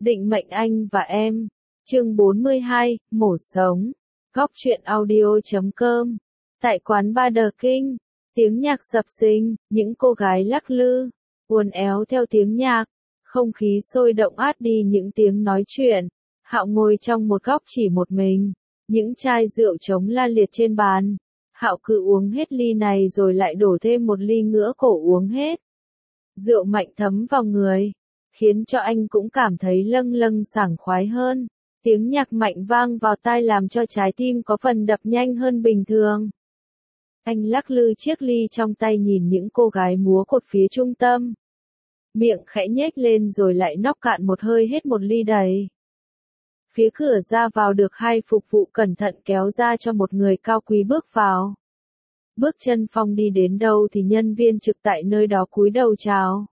Định mệnh anh và em. Chương 42, mổ sống. Góc truyện audio.com. Tại quán bar The King, tiếng nhạc sập sình, những cô gái lắc lư, uốn éo theo tiếng nhạc, không khí sôi động át đi những tiếng nói chuyện. Hạo ngồi trong một góc chỉ một mình, những chai rượu trống la liệt trên bàn. Hạo cứ uống hết ly này rồi lại đổ thêm một ly nữa cổ uống hết. Rượu mạnh thấm vào người, khiến cho anh cũng cảm thấy lâng lâng sảng khoái hơn. Tiếng nhạc mạnh vang vào tai làm cho trái tim có phần đập nhanh hơn bình thường. Anh lắc lư chiếc ly trong tay nhìn những cô gái múa cột phía trung tâm. Miệng khẽ nhếch lên rồi lại nóc cạn một hơi hết một ly đầy. Phía cửa ra vào được hai phục vụ cẩn thận kéo ra cho một người cao quý bước vào. Bước chân Phong đi đến đâu thì nhân viên trực tại nơi đó cúi đầu chào.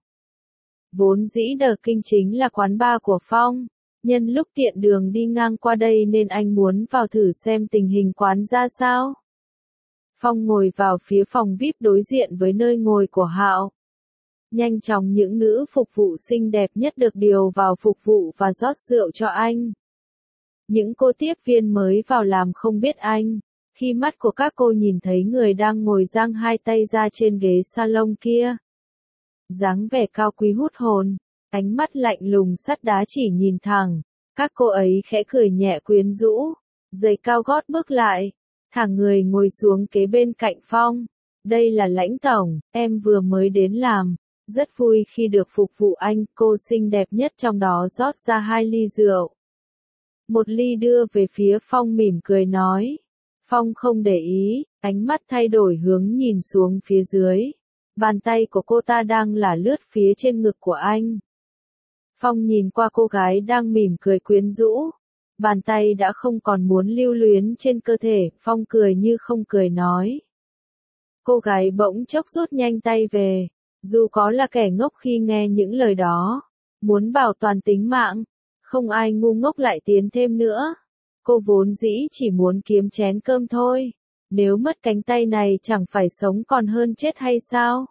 Vốn dĩ The King chính là quán bar của Phong. Nhân lúc tiện đường đi ngang qua đây nên anh muốn vào thử xem tình hình quán ra sao. Phong ngồi vào phía phòng VIP đối diện với nơi ngồi của Hạo. Nhanh chóng những nữ phục vụ xinh đẹp nhất được điều vào phục vụ và rót rượu cho anh. Những cô tiếp viên mới vào làm không biết anh. Khi mắt của các cô nhìn thấy người đang ngồi dang hai tay ra trên ghế salon kia. Dáng vẻ cao quý hút hồn, ánh mắt lạnh lùng sắt đá chỉ nhìn thẳng. Các cô ấy khẽ cười nhẹ quyến rũ, giày cao gót bước lại, thẳng người ngồi xuống kế bên cạnh Phong. Đây là Lãnh tổng, em vừa mới đến làm, rất vui khi được phục vụ anh. Cô xinh đẹp nhất trong đó rót ra 2 ly rượu. Một ly đưa về phía Phong mỉm cười nói. Phong không để ý, ánh mắt thay đổi hướng nhìn xuống phía dưới. Bàn tay của cô ta đang lả lướt phía trên ngực của anh. Phong nhìn qua cô gái đang mỉm cười quyến rũ. Bàn tay đã không còn muốn lưu luyến trên cơ thể, Phong cười như không cười nói. Cô gái bỗng chốc rút nhanh tay về. Dù có là kẻ ngốc khi nghe những lời đó, muốn bảo toàn tính mạng, không ai ngu ngốc lại tiến thêm nữa. Cô vốn dĩ chỉ muốn kiếm chén cơm thôi. Nếu mất cánh tay này chẳng phải sống còn hơn chết hay sao?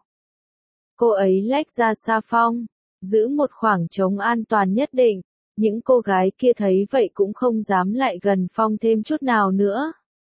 Cô ấy lách ra xa Phong, giữ một khoảng trống an toàn nhất định. Những cô gái kia thấy vậy cũng không dám lại gần Phong thêm chút nào nữa.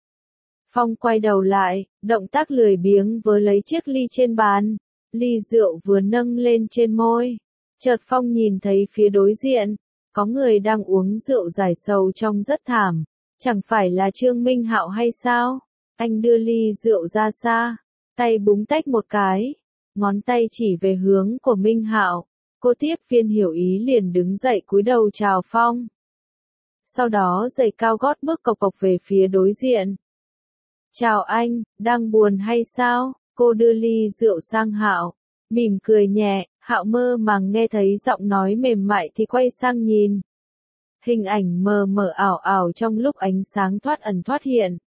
Phong quay đầu lại, động tác lười biếng với lấy chiếc ly trên bàn. Ly rượu vừa nâng lên trên môi. Chợt Phong nhìn thấy phía đối diện, có người đang uống rượu giải sầu trông rất thảm. Chẳng phải là Trương Minh Hạo hay sao? Anh đưa ly rượu ra xa, tay búng tách một cái, ngón tay chỉ về hướng của Minh Hạo. Cô tiếp viên hiểu ý liền đứng dậy cúi đầu chào Phong. Sau đó giày cao gót bước cộc cộc về phía đối diện. Chào anh, đang buồn hay sao? Cô đưa ly rượu sang Hạo, mỉm cười nhẹ. Hạo mơ màng nghe thấy giọng nói mềm mại thì quay sang nhìn. Hình ảnh mờ mờ ảo ảo trong lúc ánh sáng thoát ẩn thoát hiện.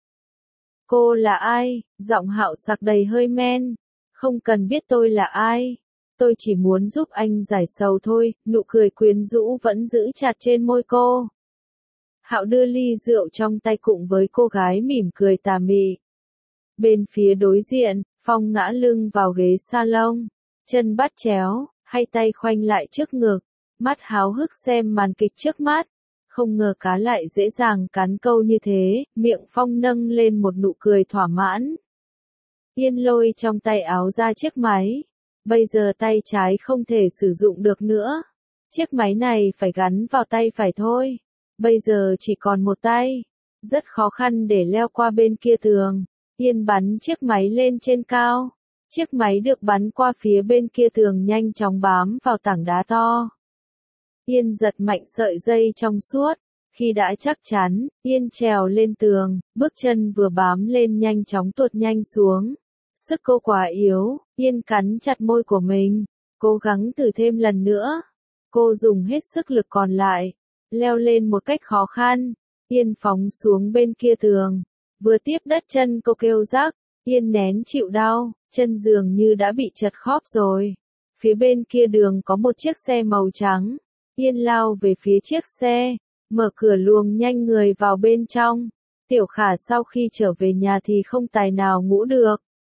Cô là ai? Giọng Hạo sặc đầy hơi men. Không cần biết tôi là ai. Tôi chỉ muốn giúp anh giải sầu thôi. Nụ cười quyến rũ vẫn giữ chặt trên môi cô. Hạo đưa ly rượu trong tay cùng với cô gái mỉm cười tà mị. Bên phía đối diện, Phong ngã lưng vào ghế salon, chân bắt chéo, hai tay khoanh lại trước ngực, mắt háo hức xem màn kịch trước mắt. Không ngờ cá lại dễ dàng cắn câu như thế, miệng Phong nâng lên một nụ cười thỏa mãn. Yên lôi trong tay áo ra chiếc máy. Bây giờ tay trái không thể sử dụng được nữa. Chiếc máy này phải gắn vào tay phải thôi. Bây giờ chỉ còn một tay. Rất khó khăn để leo qua bên kia tường. Yên bắn chiếc máy lên trên cao. Chiếc máy được bắn qua phía bên kia tường nhanh chóng bám vào tảng đá to. Yên giật mạnh sợi dây trong suốt. Khi đã chắc chắn, Yên trèo lên tường, bước chân vừa bám lên nhanh chóng tuột nhanh xuống. Sức cô quá yếu, Yên cắn chặt môi của mình, cố gắng thử thêm lần nữa. Cô dùng hết sức lực còn lại, leo lên một cách khó khăn. Yên phóng xuống bên kia tường, vừa tiếp đất chân cô kêu rắc. Yên nén chịu đau, chân dường như đã bị chật khóp rồi. Phía bên kia đường có một chiếc xe màu trắng. Yên lao về phía chiếc xe, mở cửa luồng nhanh người vào bên trong. Tiểu Khả sau khi trở về nhà thì không tài nào ngủ được.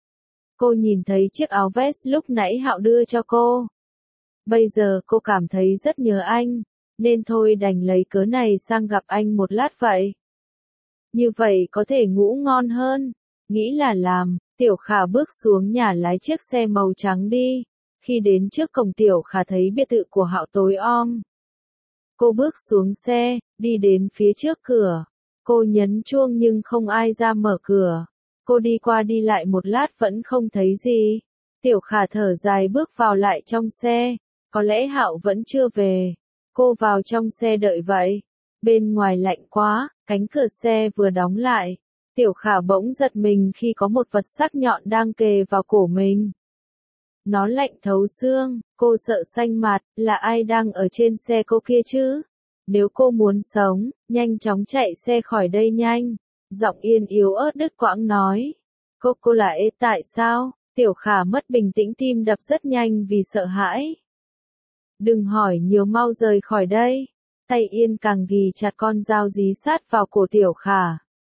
Cô nhìn thấy chiếc áo vest lúc nãy Hạo đưa cho cô. Bây giờ cô cảm thấy rất nhớ anh. nên thôi đành lấy cớ này sang gặp anh một lát vậy. Như vậy có thể ngủ ngon hơn. Nghĩ là làm, Tiểu Khả bước xuống nhà lái chiếc xe màu trắng đi. Khi đến trước cổng Tiểu Khả thấy biệt thự của Hạo tối om. Cô bước xuống xe, đi đến phía trước cửa. Cô nhấn chuông nhưng không ai ra mở cửa. Cô đi qua đi lại một lát vẫn không thấy gì. Tiểu Khả thở dài bước vào lại trong xe. Có lẽ Hạo vẫn chưa về. Cô vào trong xe đợi vậy. Bên ngoài lạnh quá, cánh cửa xe vừa đóng lại. Tiểu Khả bỗng giật mình khi có một vật sắc nhọn đang kề vào cổ mình. Nó lạnh thấu xương, cô sợ xanh mặt, là ai đang ở trên xe cô kia chứ? Nếu cô muốn sống, nhanh chóng chạy xe khỏi đây nhanh. Giọng Yên yếu ớt đứt quãng nói. Cô là tại sao? Tiểu Khả mất bình tĩnh, tim đập rất nhanh vì sợ hãi. Đừng hỏi nhiều, mau rời khỏi đây. Tay Yên càng ghì chặt con dao dí sát vào cổ Tiểu Khả.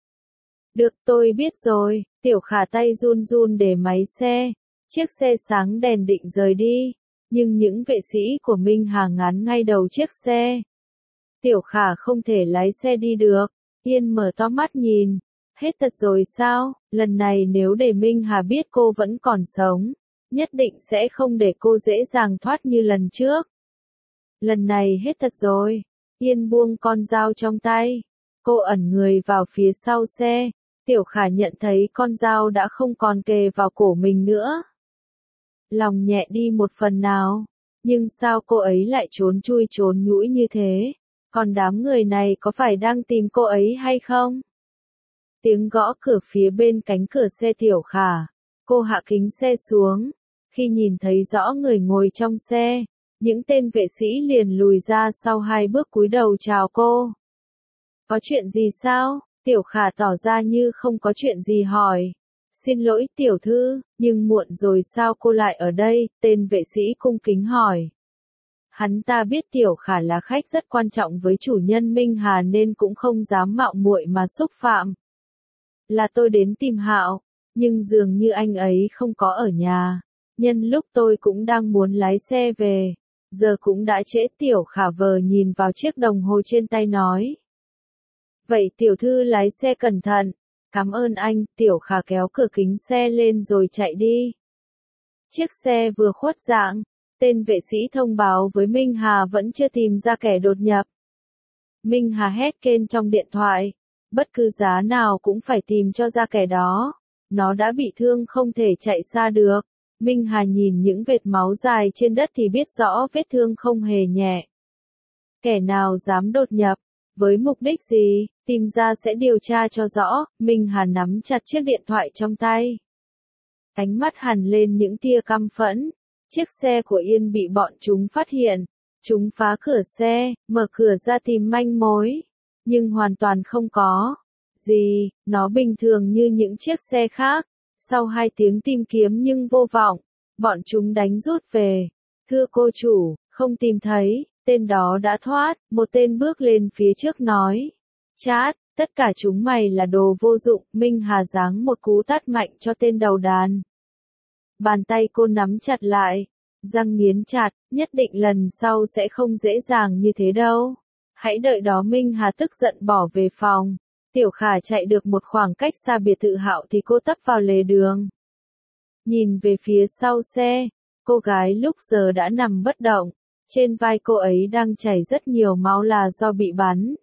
Được, tôi biết rồi. Tiểu Khả tay run run để máy xe. Chiếc xe sáng đèn định rời đi. Nhưng những vệ sĩ của Minh Hà ngán ngay đầu chiếc xe. Tiểu Khả không thể lái xe đi được. Yên mở to mắt nhìn. Hết thật rồi sao? Lần này nếu để Minh Hà biết cô vẫn còn sống, nhất định sẽ không để cô dễ dàng thoát như lần trước. Lần này hết thật rồi. Yên buông con dao trong tay. Cô ẩn người vào phía sau xe. Tiểu Khả nhận thấy con dao đã không còn kề vào cổ mình nữa. Lòng nhẹ đi một phần nào. Nhưng sao cô ấy lại trốn chui trốn nhũi như thế? Còn đám người này có phải đang tìm cô ấy hay không? Tiếng gõ cửa phía bên cánh cửa xe Tiểu Khả. Cô hạ kính xe xuống. Khi nhìn thấy rõ người ngồi trong xe, những tên vệ sĩ liền lùi ra sau 2 bước cúi đầu chào cô. Có chuyện gì sao? Tiểu Khả tỏ ra như không có chuyện gì hỏi. Xin lỗi tiểu thư, nhưng muộn rồi sao cô lại ở đây? Tên vệ sĩ cung kính hỏi. Hắn ta biết Tiểu Khả là khách rất quan trọng với chủ nhân Minh Hà nên cũng không dám mạo muội mà xúc phạm. Là tôi đến tìm Hạo, nhưng dường như anh ấy không có ở nhà. Nhân lúc tôi cũng đang muốn lái xe về, giờ cũng đã trễ. Tiểu Khả vờ nhìn vào chiếc đồng hồ trên tay nói. Vậy tiểu thư lái xe cẩn thận. Cảm ơn anh. Tiểu Khả kéo cửa kính xe lên rồi chạy đi. Chiếc xe vừa khuất dạng, tên vệ sĩ thông báo với Minh Hà vẫn chưa tìm ra kẻ đột nhập. Minh Hà hét kên trong điện thoại. Bất cứ giá nào cũng phải tìm cho ra kẻ đó. Nó đã bị thương không thể chạy xa được. Minh Hà nhìn những vệt máu dài trên đất thì biết rõ vết thương không hề nhẹ. Kẻ nào dám đột nhập? Với mục đích gì? Tìm ra sẽ điều tra cho rõ. Minh Hà nắm chặt chiếc điện thoại trong tay. Ánh mắt hằn lên những tia căm phẫn. Chiếc xe của Yên bị bọn chúng phát hiện. Chúng phá cửa xe, mở cửa ra tìm manh mối. Nhưng hoàn toàn không có gì, nó bình thường như những chiếc xe khác. Sau 2 tiếng tìm kiếm nhưng vô vọng, bọn chúng đánh rút về. Thưa cô chủ, không tìm thấy. Tên đó đã thoát. Một tên bước lên phía trước nói. Chát, tất cả chúng mày là đồ vô dụng. Minh Hà giáng một cú tát mạnh cho tên đầu đàn. Bàn tay cô nắm chặt lại, răng nghiến chặt. Nhất định lần sau sẽ không dễ dàng như thế đâu. Hãy đợi đó. Minh Hà tức giận bỏ về phòng. Tiểu Khả chạy được một khoảng cách xa biệt thự Hạo thì cô tấp vào lề đường. Nhìn về phía sau xe, cô gái lúc giờ đã nằm bất động. Trên vai cô ấy đang chảy rất nhiều máu là do bị bắn.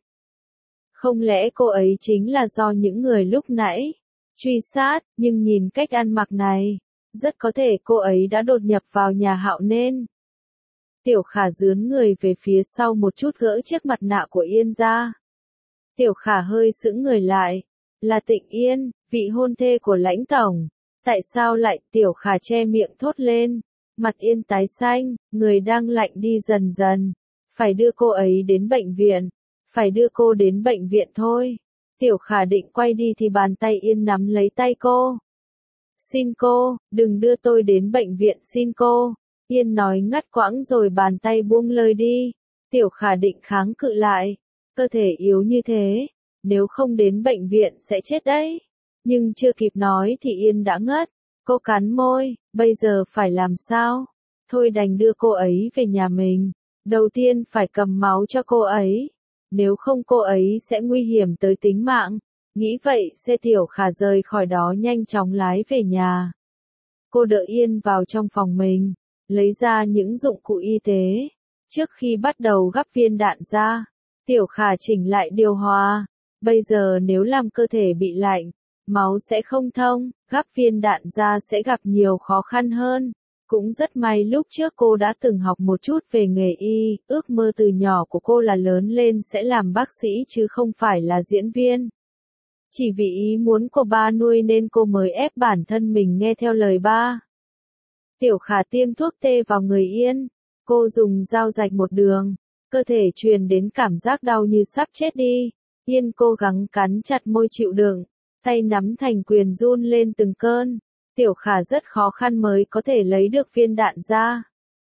Không lẽ cô ấy chính là do những người lúc nãy truy sát? Nhưng nhìn cách ăn mặc này, rất có thể cô ấy đã đột nhập vào nhà Hạo nên. Tiểu Khả dướn người về phía sau một chút gỡ chiếc mặt nạ của Yên ra. Tiểu Khả hơi sững người lại. Là Tịnh Yên, vị hôn thê của Lãnh tổng. Tại sao lại? Tiểu Khả che miệng thốt lên. Mặt Yên tái xanh, người đang lạnh đi dần dần. Phải đưa cô ấy đến bệnh viện. Phải đưa cô đến bệnh viện thôi. Tiểu Khả định quay đi thì bàn tay Yên nắm lấy tay cô. Xin cô, đừng đưa tôi đến bệnh viện, xin cô. Yên nói ngắt quãng rồi bàn tay buông lơi đi. Tiểu Khả định kháng cự lại. Cơ thể yếu như thế, nếu không đến bệnh viện sẽ chết đấy. Nhưng chưa kịp nói thì Yên đã ngất. Cô cắn môi, bây giờ phải làm sao? Thôi đành đưa cô ấy về nhà mình. Đầu tiên phải cầm máu cho cô ấy. Nếu không cô ấy sẽ nguy hiểm tới tính mạng. Nghĩ vậy xe Tiểu Khả rời khỏi đó nhanh chóng lái về nhà. Cô đỡ Yên vào trong phòng mình, lấy ra những dụng cụ y tế. Trước khi bắt đầu gắp viên đạn ra, Tiểu Khả chỉnh lại điều hòa. Bây giờ nếu làm cơ thể bị lạnh, máu sẽ không thông, gắp viên đạn ra sẽ gặp nhiều khó khăn hơn. Cũng rất may lúc trước cô đã từng học một chút về nghề y, ước mơ từ nhỏ của cô là lớn lên sẽ làm bác sĩ chứ không phải là diễn viên. Chỉ vì ý muốn của ba nuôi nên cô mới ép bản thân mình nghe theo lời ba. Tiểu Khả tiêm thuốc tê vào người Yên. Cô dùng dao rạch một đường. Cơ thể truyền đến cảm giác đau như sắp chết đi. Yên cố gắng cắn chặt môi chịu đựng. Tay nắm thành quyền run lên từng cơn. Tiểu Khả rất khó khăn mới có thể lấy được viên đạn ra.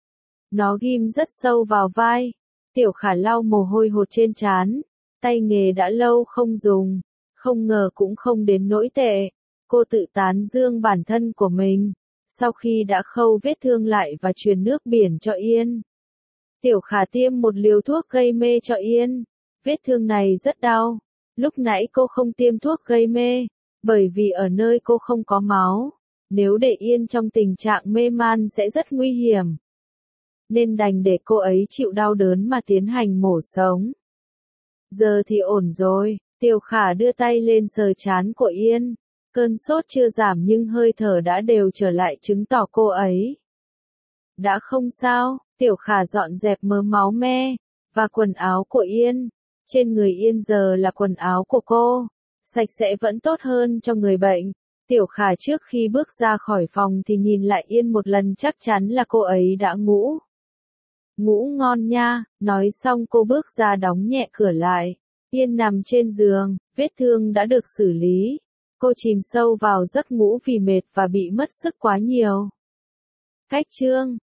Nó ghim rất sâu vào vai. Tiểu Khả lau mồ hôi hột trên trán. Tay nghề đã lâu không dùng. Không ngờ cũng không đến nỗi tệ. Cô tự tán dương bản thân của mình. Sau khi đã khâu vết thương lại và truyền nước biển cho Yên, Tiểu Khả tiêm một liều thuốc gây mê cho Yên. Vết thương này rất đau. Lúc nãy cô không tiêm thuốc gây mê, bởi vì ở nơi cô không có máu. Nếu để Yên trong tình trạng mê man sẽ rất nguy hiểm. Nên đành để cô ấy chịu đau đớn mà tiến hành mổ sống. Giờ thì ổn rồi. Tiểu Khả đưa tay lên sờ trán của Yên. Cơn sốt chưa giảm nhưng hơi thở đã đều trở lại chứng tỏ cô ấy đã không sao. Tiểu Khả dọn dẹp mớ máu me và quần áo của Yên. Trên người Yên giờ là quần áo của cô. Sạch sẽ vẫn tốt hơn cho người bệnh. Tiểu Khả trước khi bước ra khỏi phòng thì nhìn lại Yên một lần chắc chắn là cô ấy đã ngủ. Ngủ ngon nha, nói xong cô bước ra đóng nhẹ cửa lại. Yên nằm trên giường, vết thương đã được xử lý. Cô chìm sâu vào giấc ngủ vì mệt và bị mất sức quá nhiều. Cách chương